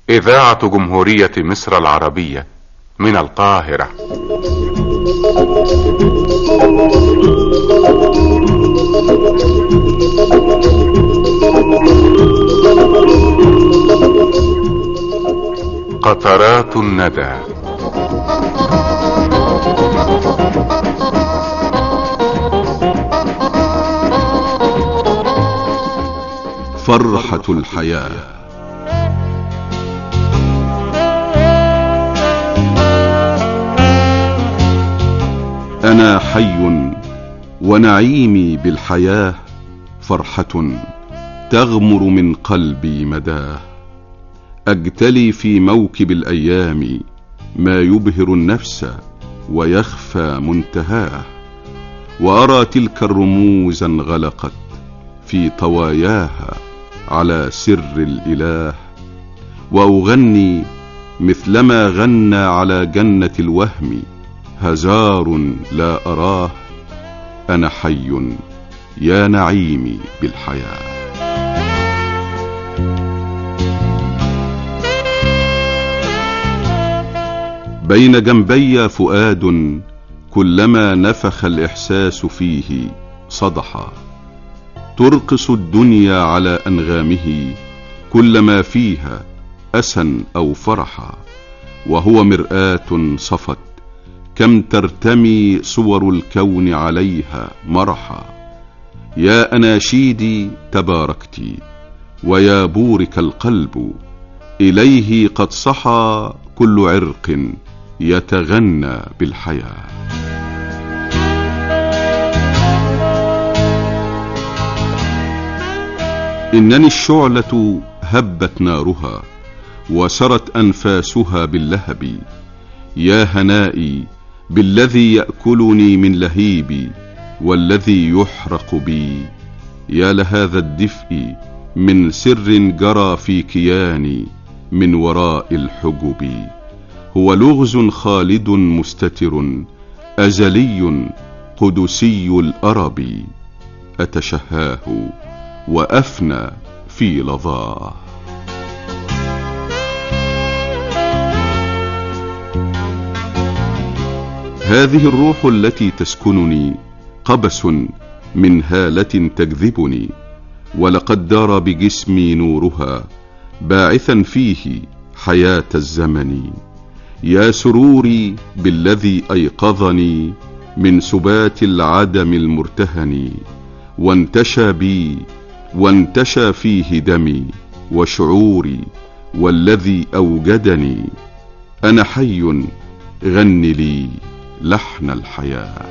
إذاعة جمهورية مصر العربية من القاهرة. قطرات الندى. فرحة الحياة. أنا حي ونعيمي بالحياة فرحة تغمر من قلبي مداه. أجتلي في موكب الأيام ما يبهر النفس ويخفى منتهاه، وأرى تلك الرموز انغلقت في طواياها على سر الإله، وأغني مثلما غنى على جنة الوهم هزار لا أراه. أنا حي يا نعيمي بالحياة. بين جنبي فؤاد كلما نفخ الإحساس فيه صدحا، ترقص الدنيا على أنغامه كلما فيها أسى أو فرحا، وهو مرآة صفت كم ترتمي صور الكون عليها مرحا. يا أناشيدي تباركتي ويا بورك القلب، إليه قد صحى كل عرق يتغنى بالحياة. إنني الشعلة هبت نارها وسرت أنفاسها باللهب. يا هنائي بالذي يأكلني من لهيبي والذي يحرق بي. يا لهذا الدفء من سر جرى في كياني من وراء الحجب. هو لغز خالد مستتر أزلي قدسي الأرب، أتشهاه وأفنى في لظاه. هذه الروح التي تسكنني قبس من هالة تجذبني، ولقد دار بجسمي نورها باعثا فيه حياة الزمن. يا سروري بالذي أيقظني من سبات العدم المرتهن، وانتشى بي وانتشى فيه دمي وشعوري والذي أوجدني. أنا حي غن لي لحن الحياة.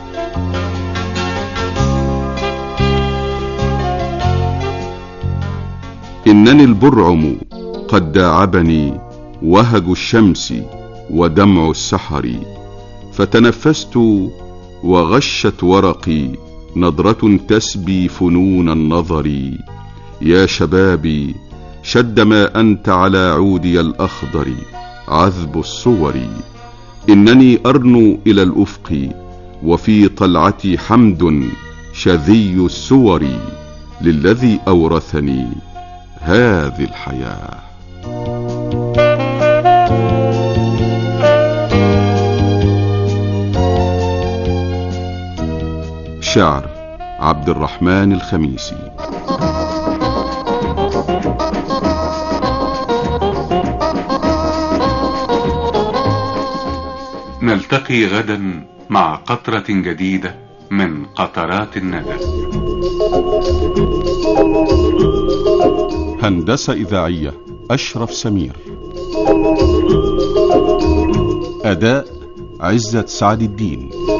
إنني البرعم قد داعبني وهج الشمس ودمع السحر، فتنفست وغشت ورقي نظرة تسبي فنون النظر. يا شبابي شد ما أنت على عودي الأخضر عذب الصور. إنني أرنو إلى الأفق وفي طلعتي حمد شذي السور للذي أورثني هذه الحياة. شعر عبد الرحمن الخميسي. نلتقي غدا مع قطرة جديدة من قطرات الندى. هندسة إذاعية أشرف سمير. أداء عزت سعد الدين.